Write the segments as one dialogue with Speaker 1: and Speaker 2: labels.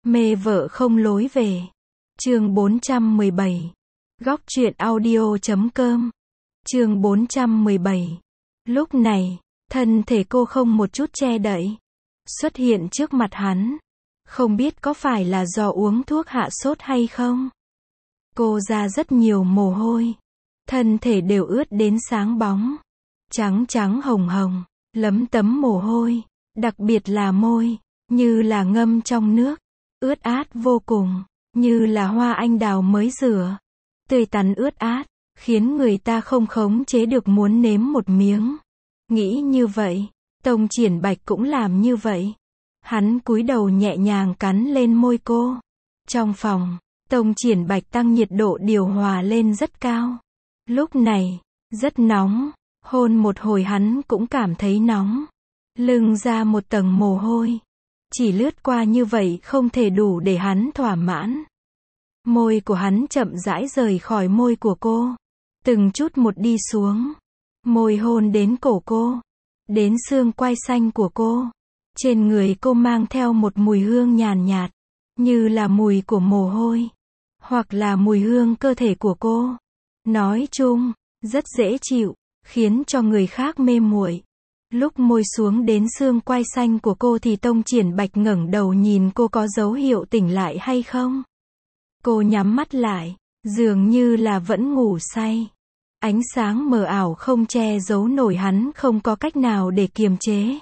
Speaker 1: Mê vợ không lối về. Chương 417. Góc truyện audio.com. Chương 417. Lúc này, thân thể cô không một chút che đậy, xuất hiện trước mặt hắn. Không biết có phải là do uống thuốc hạ sốt hay không? Cô ra rất nhiều mồ hôi. Thân thể đều ướt đến sáng bóng. Trắng trắng hồng hồng, lấm tấm mồ hôi. Đặc biệt là môi, như là ngâm trong nước. Ướt át vô cùng, như là hoa anh đào mới rửa. Tươi tắn ướt át, khiến người ta không khống chế được muốn nếm một miếng. Nghĩ như vậy, Tông Triển Bạch cũng làm như vậy. Hắn cúi đầu nhẹ nhàng cắn lên môi cô. Trong phòng, Tông Triển Bạch tăng nhiệt độ điều hòa lên rất cao. Lúc này, rất nóng, hôn một hồi hắn cũng cảm thấy nóng. Lưng ra một tầng mồ hôi. Chỉ lướt qua như vậy không thể đủ để hắn thỏa mãn. Môi của hắn chậm rãi rời khỏi môi của cô. Từng chút một đi xuống. Môi hôn đến cổ cô. Đến xương quai xanh của cô. Trên người cô mang theo một mùi hương nhàn nhạt. Như là mùi của mồ hôi. Hoặc là mùi hương cơ thể của cô. Nói chung, rất dễ chịu. Khiến cho người khác mê muội. Lúc môi xuống đến xương quai xanh của cô thì Tông Triển Bạch ngẩng đầu nhìn cô có dấu hiệu tỉnh lại hay không. Cô nhắm mắt lại, dường như là vẫn ngủ say. Ánh sáng mờ ảo không che giấu nổi hắn không có cách nào để kiềm chế.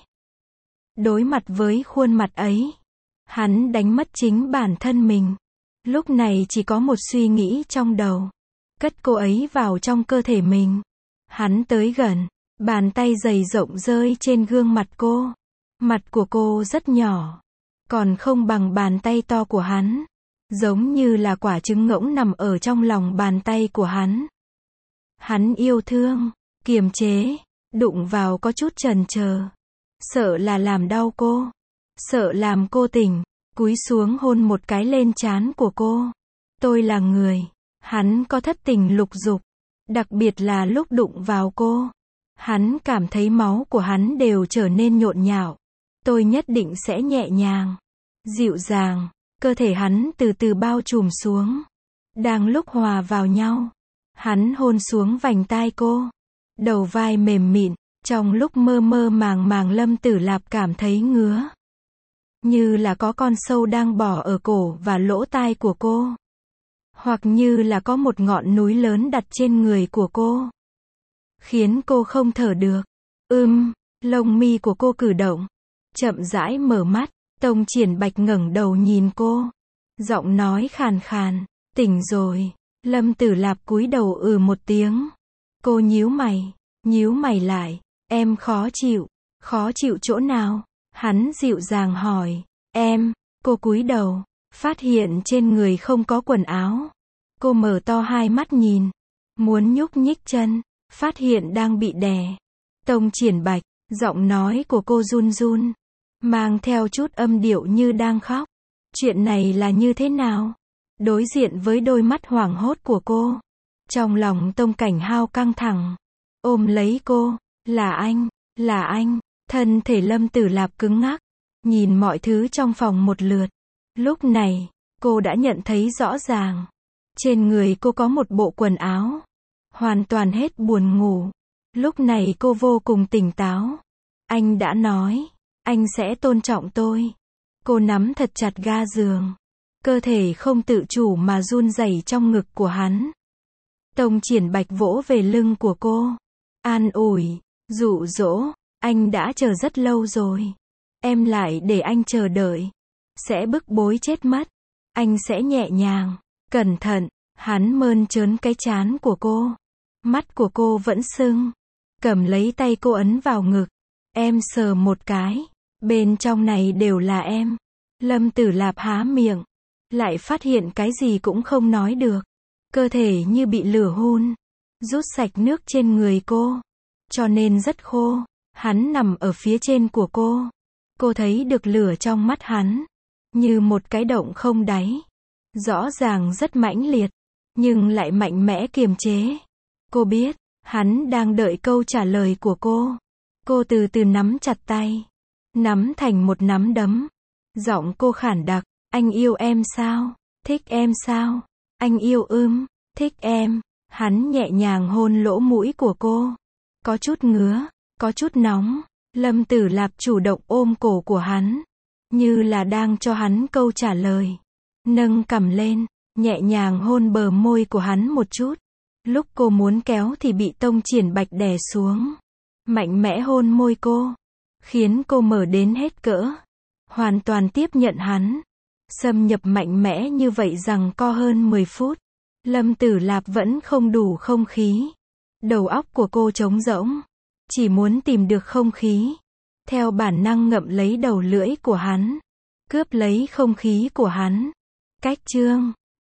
Speaker 1: Đối mặt với khuôn mặt ấy, hắn đánh mất chính bản thân mình. Lúc này chỉ có một suy nghĩ trong đầu. Cất cô ấy vào trong cơ thể mình. Hắn tới gần. Bàn tay dày rộng rơi trên gương mặt cô. Mặt của cô rất nhỏ. Còn không bằng bàn tay to của hắn. Giống như là quả trứng ngỗng nằm ở trong lòng bàn tay của hắn. Hắn yêu thương, kiềm chế, đụng vào có chút chần chờ. Sợ là làm đau cô. Sợ làm cô tỉnh. Cúi xuống hôn một cái lên trán của cô. Tôi là người. Hắn có thất tình lục dục. Đặc biệt là lúc đụng vào cô. Hắn cảm thấy máu của hắn đều trở nên nhộn nhạo. Tôi nhất định sẽ nhẹ nhàng, dịu dàng. Cơ thể hắn từ từ bao trùm xuống. Đang lúc hòa vào nhau, hắn hôn xuống vành tai cô. Đầu vai mềm mịn. Trong lúc mơ mơ màng màng Lâm Tử Lạp cảm thấy ngứa. Như là có con sâu đang bò ở cổ và lỗ tai của cô. Hoặc như là có một ngọn núi lớn đặt trên người của cô. Khiến cô không thở được. Lông mi của cô cử động. Chậm rãi mở mắt. Tông Triển Bạch ngẩng đầu nhìn cô. Giọng nói khàn khàn. Tỉnh rồi. Lâm Tử Lạp cúi đầu một tiếng. Cô nhíu mày lại. Em khó chịu. Khó chịu chỗ nào? Hắn dịu dàng hỏi. Cô cúi đầu. Phát hiện trên người không có quần áo. Cô mở to hai mắt nhìn. Muốn nhúc nhích chân. Phát hiện đang bị đè. Tông Triển Bạch, giọng nói của cô run run. Mang theo chút âm điệu như đang khóc. Chuyện này là như thế nào? Đối diện với đôi mắt hoảng hốt của cô. Trong lòng Tông Cảnh Hao căng thẳng. Ôm lấy cô. Là anh. Thân thể Lâm Tử Lạp cứng ngắc. Nhìn mọi thứ trong phòng một lượt. Lúc này, cô đã nhận thấy rõ ràng. Trên người cô có một bộ quần áo. Hoàn toàn hết buồn ngủ. Lúc này cô vô cùng tỉnh táo. Anh đã nói, anh sẽ tôn trọng tôi. Cô nắm thật chặt ga giường. Cơ thể không tự chủ mà run rẩy trong ngực của hắn. Tông Triển Bạch vỗ về lưng của cô. An ủi, dụ dỗ, anh đã chờ rất lâu rồi. Em lại để anh chờ đợi. Sẽ bức bối chết mất. Anh sẽ nhẹ nhàng, cẩn thận. Hắn mơn trớn cái trán của cô. Mắt của cô vẫn sưng. Cầm lấy tay cô ấn vào ngực. Em sờ một cái. Bên trong này đều là em. Lâm Tử Lạp há miệng. Lại phát hiện cái gì cũng không nói được. Cơ thể như bị lửa hun. Rút sạch nước trên người cô. Cho nên rất khô. Hắn nằm ở phía trên của cô. Cô thấy được lửa trong mắt hắn. Như một cái động không đáy. Rõ ràng rất mãnh liệt. Nhưng lại mạnh mẽ kiềm chế. Cô biết, hắn đang đợi câu trả lời của cô. Cô từ từ nắm chặt tay. Nắm thành một nắm đấm. Giọng cô khản đặc. Anh yêu em sao? Thích em sao? Anh yêu thích em. Hắn nhẹ nhàng hôn lỗ mũi của cô. Có chút ngứa, có chút nóng. Lâm Tử Lạp chủ động ôm cổ của hắn, như là đang cho hắn câu trả lời. Nâng cằm lên, nhẹ nhàng hôn bờ môi của hắn một chút. Lúc cô muốn kéo thì bị Tông Triển Bạch đè xuống. Mạnh mẽ hôn môi cô, khiến cô mở đến hết cỡ. Hoàn toàn tiếp nhận hắn. Xâm nhập mạnh mẽ như vậy giằng co hơn 10 phút. Lâm Tử Lạp vẫn không đủ không khí. Đầu óc của cô trống rỗng. Chỉ muốn tìm được không khí. Theo bản năng ngậm lấy đầu lưỡi của hắn. Cướp lấy không khí của hắn. Cách chương